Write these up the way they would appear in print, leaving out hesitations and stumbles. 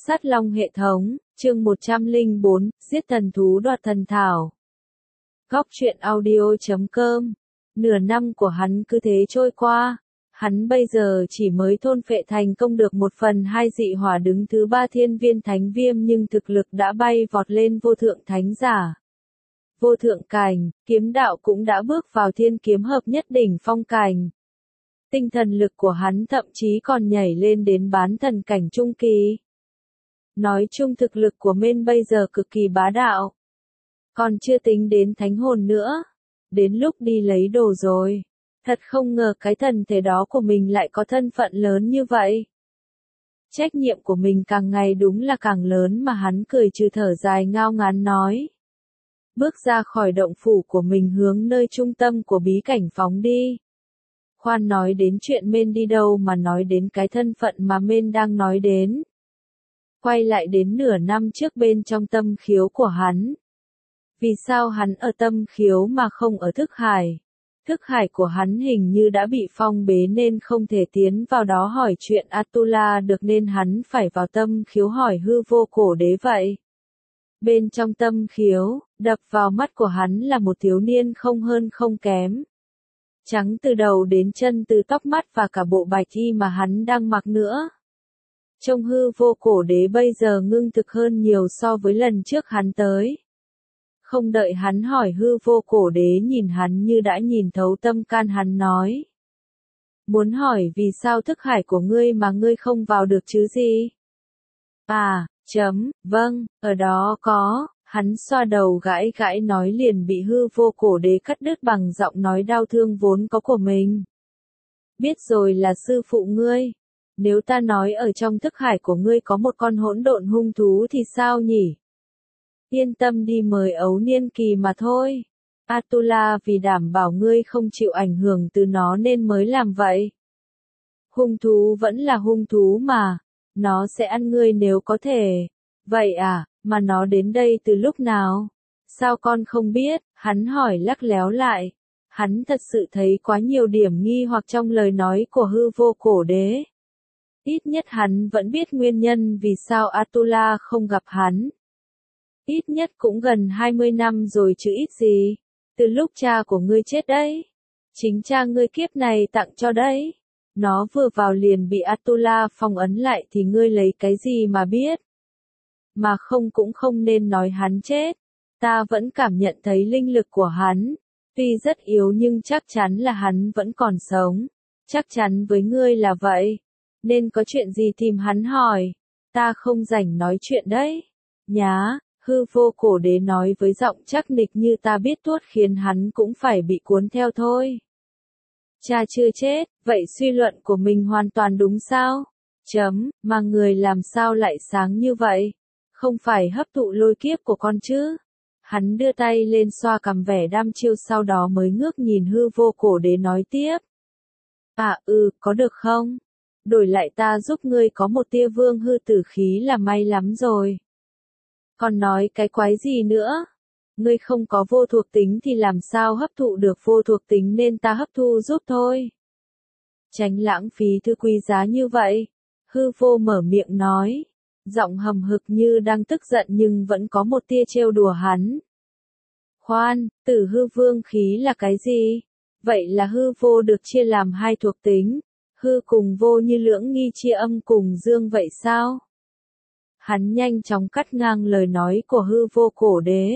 Sát Long hệ thống, chương 104, giết thần thú đoạt thần thảo. Góc truyện audio.com. Nửa năm của hắn cứ thế trôi qua. Hắn bây giờ chỉ mới thôn phệ thành công được 1/2 dị hỏa đứng thứ 3 thiên viên thánh viêm, nhưng thực lực đã bay vọt lên vô thượng thánh giả. Vô thượng cảnh, kiếm đạo cũng đã bước vào thiên kiếm hợp nhất đỉnh phong cảnh. Tinh thần lực của hắn thậm chí còn nhảy lên đến bán thần cảnh trung kỳ. Nói chung thực lực của Mên bây giờ cực kỳ bá đạo. Còn chưa tính đến thánh hồn nữa. Đến lúc đi lấy đồ rồi. Thật không ngờ cái thần thể đó của mình lại có thân phận lớn như vậy. Trách nhiệm của mình càng ngày đúng là càng lớn mà hắn cười trừ thở dài ngao ngán nói. Bước ra khỏi động phủ của mình hướng nơi trung tâm của bí cảnh phóng đi. Khoan nói đến chuyện Mên đi đâu mà nói đến cái thân phận mà Mên đang nói đến. Quay lại đến nửa năm trước bên trong tâm khiếu của hắn. Vì sao hắn ở tâm khiếu mà không ở thức hải? Thức hải của hắn hình như đã bị phong bế nên không thể tiến vào đó hỏi chuyện Atula được, nên hắn phải vào tâm khiếu hỏi hư vô cổ đế vậy. Bên trong tâm khiếu, đập vào mắt của hắn là một thiếu niên không hơn không kém. Trắng từ đầu đến chân, từ tóc mắt và cả bộ bạch y mà hắn đang mặc nữa. Trông hư vô cổ đế bây giờ ngưng thực hơn nhiều so với lần trước hắn tới. Không đợi hắn hỏi, hư vô cổ đế nhìn hắn như đã nhìn thấu tâm can hắn nói. Muốn hỏi vì sao thức hải của ngươi mà ngươi không vào được chứ gì? Vâng, ở đó có, hắn xoa đầu gãi gãi nói liền bị hư vô cổ đế cắt đứt bằng giọng nói đau thương vốn có của mình. Biết rồi, là sư phụ ngươi. Nếu ta nói ở trong thức hải của ngươi có một con hỗn độn hung thú thì sao nhỉ? Yên tâm đi, mời ấu niên kỳ mà thôi. Atula vì đảm bảo ngươi không chịu ảnh hưởng từ nó nên mới làm vậy. Hung thú vẫn là hung thú mà. Nó sẽ ăn ngươi nếu có thể. Vậy à, mà nó đến đây từ lúc nào? Sao con không biết? Hắn hỏi lắc léo lại. Hắn thật sự thấy quá nhiều điểm nghi hoặc trong lời nói của hư vô cổ đế. Ít nhất hắn vẫn biết nguyên nhân vì sao Atula không gặp hắn. Ít nhất cũng gần 20 năm rồi chứ ít gì. Từ lúc cha của ngươi chết đấy. Chính cha ngươi kiếp này tặng cho đấy. Nó vừa vào liền bị Atula phong ấn lại thì ngươi lấy cái gì mà biết. Mà không cũng không nên nói hắn chết. Ta vẫn cảm nhận thấy linh lực của hắn. Tuy rất yếu nhưng chắc chắn là hắn vẫn còn sống. Chắc chắn với ngươi là vậy. Nên có chuyện gì tìm hắn hỏi. Ta không rảnh nói chuyện đấy. Nhá, hư vô cổ đế nói với giọng chắc nịch như ta biết tuốt khiến hắn cũng phải bị cuốn theo thôi. Cha chưa chết, vậy suy luận của mình hoàn toàn đúng sao? Mà người làm sao lại sáng như vậy? Không phải hấp thụ lôi kiếp của con chứ? Hắn đưa tay lên xoa cằm vẻ đăm chiêu, sau đó mới ngước nhìn hư vô cổ đế nói tiếp. Có được không? Đổi lại ta giúp ngươi có một tia vương hư tử khí là may lắm rồi. Còn nói cái quái gì nữa? Ngươi không có vô thuộc tính thì làm sao hấp thụ được vô thuộc tính, nên ta hấp thu giúp thôi. Tránh lãng phí thứ quý giá như vậy. Hư vô mở miệng nói. Giọng hầm hực như đang tức giận nhưng vẫn có một tia trêu đùa hắn. Khoan, tử hư vương khí là cái gì? Vậy là hư vô được chia làm hai thuộc tính. Hư cùng vô như lưỡng nghi chia âm cùng dương vậy sao? Hắn nhanh chóng cắt ngang lời nói của hư vô cổ đế.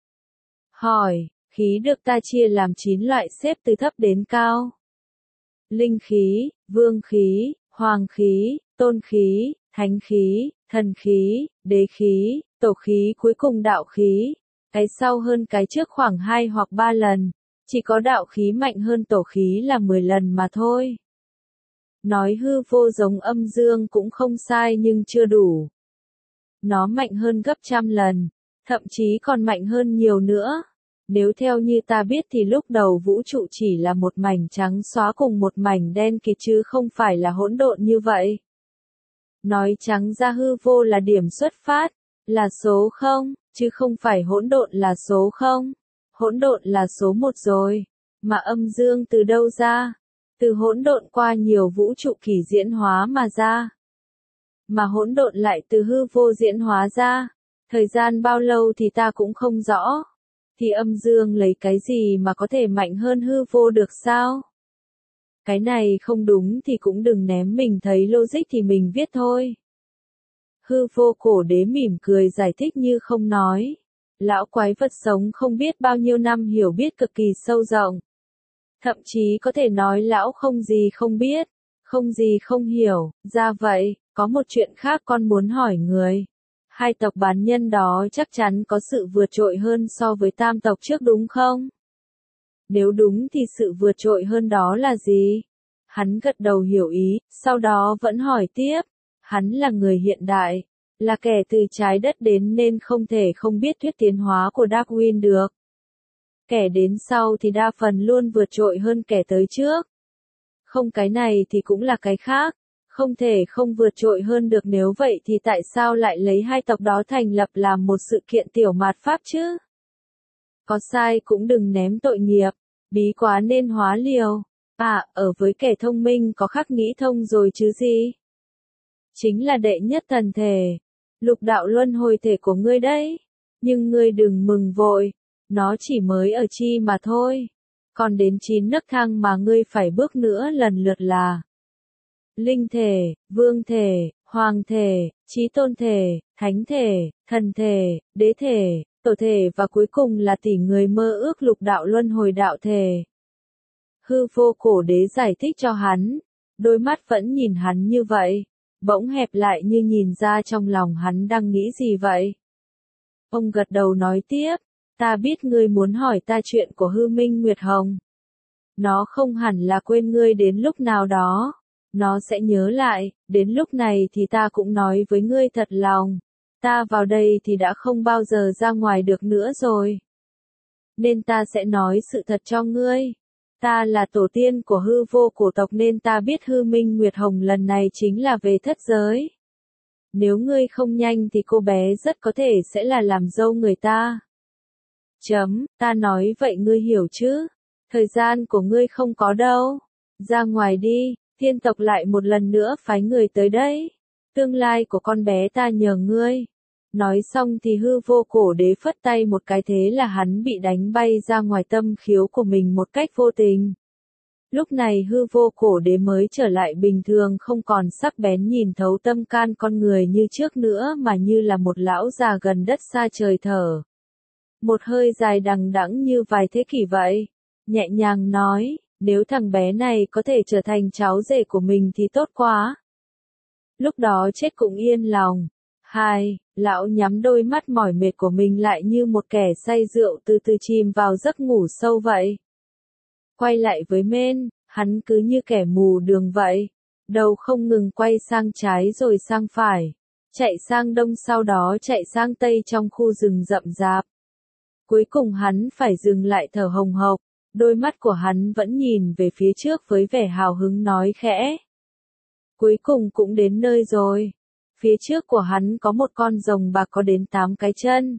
Hỏi, khí được ta chia làm 9 loại xếp từ thấp đến cao. Linh khí, vương khí, hoàng khí, tôn khí, thánh khí, thần khí, đế khí, tổ khí, cuối cùng đạo khí. Cái sau hơn cái trước khoảng 2 hoặc 3 lần. Chỉ có đạo khí mạnh hơn tổ khí là 10 lần mà thôi. Nói hư vô giống âm dương cũng không sai nhưng chưa đủ. Nó mạnh hơn gấp trăm lần, thậm chí còn mạnh hơn nhiều nữa. Nếu theo như ta biết thì lúc đầu vũ trụ chỉ là một mảnh trắng xóa cùng một mảnh đen kịt chứ không phải là hỗn độn như vậy. Nói trắng ra hư vô là điểm xuất phát, là số 0, chứ không phải hỗn độn là số 0. Hỗn độn là số 1 rồi, mà âm dương từ đâu ra? Từ hỗn độn qua nhiều vũ trụ kỳ diễn hóa mà ra. mà hỗn độn lại từ hư vô diễn hóa ra. Thời gian bao lâu thì ta cũng không rõ. Thì âm dương lấy cái gì mà có thể mạnh hơn hư vô được sao? Cái này không đúng thì cũng đừng ném, mình thấy logic thì mình viết thôi. Hư vô cổ đế mỉm cười giải thích như không nói. Lão quái vật sống không biết bao nhiêu năm hiểu biết cực kỳ sâu rộng. Thậm chí có thể nói lão không gì không biết, không gì không hiểu. Ra vậy, có một chuyện khác con muốn hỏi người. Hai tộc bán nhân đó chắc chắn có sự vượt trội hơn so với tam tộc trước đúng không? Nếu đúng thì sự vượt trội hơn đó là gì? Hắn gật đầu hiểu ý, sau đó vẫn hỏi tiếp. Hắn là người hiện đại, là kẻ từ trái đất đến nên không thể không biết thuyết tiến hóa của Darwin được. Kẻ đến sau thì đa phần luôn vượt trội hơn kẻ tới trước. Không cái này thì cũng là cái khác. Không thể không vượt trội hơn được, nếu vậy thì tại sao lại lấy hai tộc đó thành lập làm một sự kiện tiểu mạt pháp chứ? Có sai cũng đừng ném tội nghiệp, bí quá nên hóa liều. À, ở với kẻ thông minh có khắc nghĩ thông rồi chứ gì? Chính là đệ nhất thần thể, lục đạo luân hồi thể của ngươi đấy. Nhưng ngươi đừng mừng vội, nó chỉ mới ở chi mà thôi. Còn đến 9 nấc thang mà ngươi phải bước nữa lần lượt là linh thể, vương thể, hoàng thể, chí tôn thể, thánh thể, thần thể, đế thể, tổ thể và cuối cùng là tỷ người mơ ước lục đạo luân hồi đạo thể. Hư vô cổ đế giải thích cho hắn, đôi mắt vẫn nhìn hắn như vậy, bỗng hẹp lại như nhìn ra trong lòng hắn đang nghĩ gì vậy. Ông gật đầu nói tiếp, ta biết ngươi muốn hỏi ta chuyện của Hư Minh Nguyệt Hồng. Nó không hẳn là quên ngươi đến lúc nào đó. Nó sẽ nhớ lại, đến lúc này thì ta cũng nói với ngươi thật lòng. Ta vào đây thì đã không bao giờ ra ngoài được nữa rồi. Nên ta sẽ nói sự thật cho ngươi. Ta là tổ tiên của hư vô cổ tộc nên ta biết Hư Minh Nguyệt Hồng lần này chính là về thất giới. Nếu ngươi không nhanh thì cô bé rất có thể sẽ là làm dâu người ta. Ta nói vậy ngươi hiểu chứ? Thời gian của ngươi không có đâu. Ra ngoài đi. Thiên tộc lại một lần nữa phái người tới đấy. Tương lai của con bé ta nhờ ngươi. Nói xong thì hư vô cổ đế phất tay một cái, thế là hắn bị đánh bay ra ngoài tâm khiếu của mình một cách vô tình. Lúc này hư vô cổ đế mới trở lại bình thường, không còn sắc bén nhìn thấu tâm can con người như trước nữa mà như là một lão già gần đất xa trời thở. Một hơi dài đằng đẵng như vài thế kỷ vậy. Nhẹ nhàng nói. Nếu thằng bé này có thể trở thành cháu rể của mình thì tốt quá. Lúc đó chết cũng yên lòng. Lão nhắm đôi mắt mỏi mệt của mình lại như một kẻ say rượu từ từ chìm vào giấc ngủ sâu vậy. Quay lại với men, hắn cứ như kẻ mù đường vậy. Đầu không ngừng quay sang trái rồi sang phải. Chạy sang đông sau đó chạy sang tây trong khu rừng rậm rạp. Cuối cùng hắn phải dừng lại thở hồng hộc. Đôi mắt của hắn vẫn nhìn về phía trước với vẻ hào hứng nói khẽ. Cuối cùng cũng đến nơi rồi. Phía trước của hắn có một con rồng bạc có đến 8 cái chân.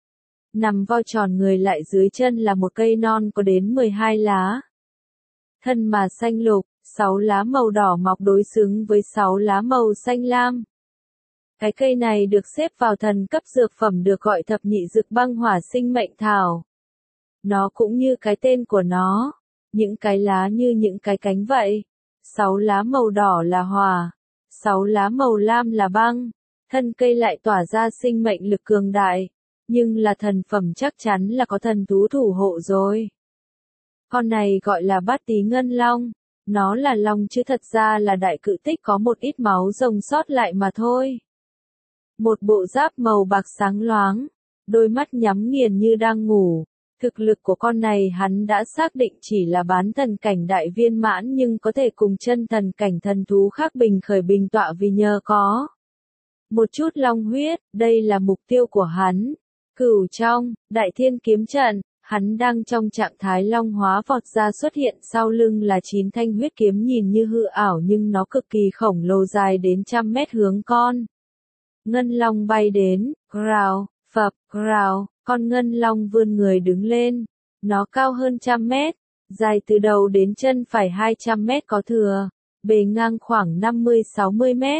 Nằm vo tròn người lại, dưới chân là một cây non có đến 12 lá. Thân mà xanh lục, 6 lá màu đỏ mọc đối xứng với 6 lá màu xanh lam. Cái cây này được xếp vào thần cấp dược phẩm được gọi thập nhị dược băng hỏa sinh mệnh thảo. Nó cũng như cái tên của nó, những cái lá như những cái cánh vậy. 6 lá màu đỏ là hỏa, 6 lá màu lam là băng. Thân cây lại tỏa ra sinh mệnh lực cường đại, nhưng là thần phẩm chắc chắn là có thần thú thủ hộ rồi. Con này gọi là Bát Tí Ngân Long, nó là long chứ thật ra là đại cự tích có một ít máu rồng sót lại mà thôi. Một bộ giáp màu bạc sáng loáng, đôi mắt nhắm nghiền như đang ngủ. Thực lực của con này hắn đã xác định chỉ là bán thần cảnh đại viên mãn, nhưng có thể cùng chân thần cảnh thần thú khác bình khởi bình tọa vì nhờ có một chút long huyết. Đây là mục tiêu của hắn. Cửu trong Đại Thiên Kiếm Trận, hắn đang trong trạng thái long hóa vọt ra, xuất hiện sau lưng là 9 thanh huyết kiếm nhìn như hư ảo nhưng nó cực kỳ khổng lồ, dài đến 100 mét hướng con ngân long bay đến. Growl, phập, growl. Con ngân long vươn người đứng lên. Nó cao hơn 100 mét, dài từ đầu đến chân phải 200 mét có thừa, bề ngang khoảng 50-60 mét.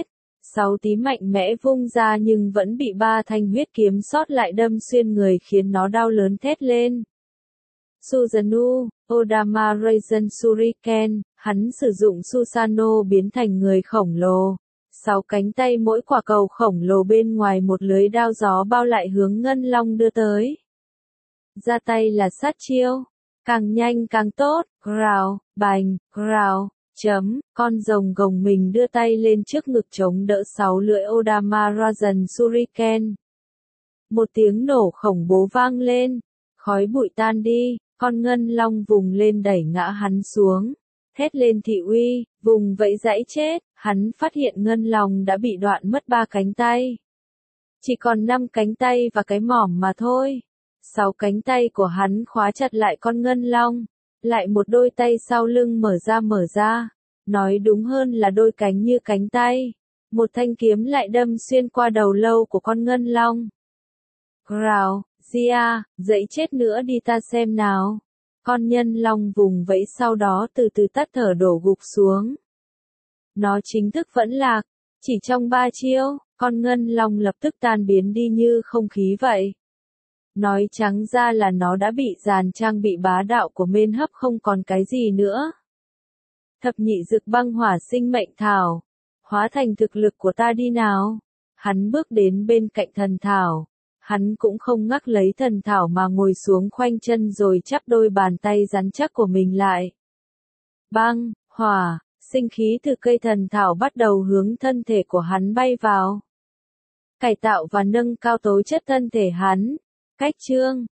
6 tí mạnh mẽ vung ra nhưng vẫn bị 3 thanh huyết kiếm sót lại đâm xuyên người khiến nó đau lớn thét lên. Susanoo, Odama Raizen Shuriken, hắn sử dụng Susanoo biến thành người khổng lồ. 6 cánh tay mỗi quả cầu khổng lồ bên ngoài một lưới đao gió bao lại hướng Ngân Long đưa tới. Ra tay là sát chiêu. Càng nhanh càng tốt, rào, bành, rào, chấm, con rồng gồng mình đưa tay lên trước ngực chống đỡ 6 lưỡi Odama Raizen Shuriken. Một tiếng nổ khủng bố vang lên, khói bụi tan đi, con Ngân Long vùng lên đẩy ngã hắn xuống. Thét lên thị uy, vùng vẫy giãy chết, hắn phát hiện Ngân Long đã bị đoạn mất 3 cánh tay. Chỉ còn 5 cánh tay và cái mỏm mà thôi. 6 cánh tay của hắn khóa chặt lại con Ngân Long, lại một đôi tay sau lưng mở ra, nói đúng hơn là đôi cánh như cánh tay. Một thanh kiếm lại đâm xuyên qua đầu lâu của con Ngân Long. Rào, Gia, dậy chết nữa đi ta xem nào. Con Nhân Long vùng vẫy sau đó từ từ tắt thở đổ gục xuống. Nó chính thức vẫn lạc, chỉ trong 3 chiêu, con Ngân Long lập tức tan biến đi như không khí vậy. Nói trắng ra là nó đã bị dàn trang bị bá đạo của Mên Hấp không còn cái gì nữa. Thập nhị dực băng hỏa sinh mệnh thảo, hóa thành thực lực của ta đi nào. Hắn bước đến bên cạnh thần thảo. Hắn cũng không ngắc lấy thần thảo mà ngồi xuống khoanh chân rồi chắp đôi bàn tay rắn chắc của mình lại. Băng, hỏa, sinh khí từ cây thần thảo bắt đầu hướng thân thể của hắn bay vào. Cải tạo và nâng cao tố chất thân thể hắn. Cách chương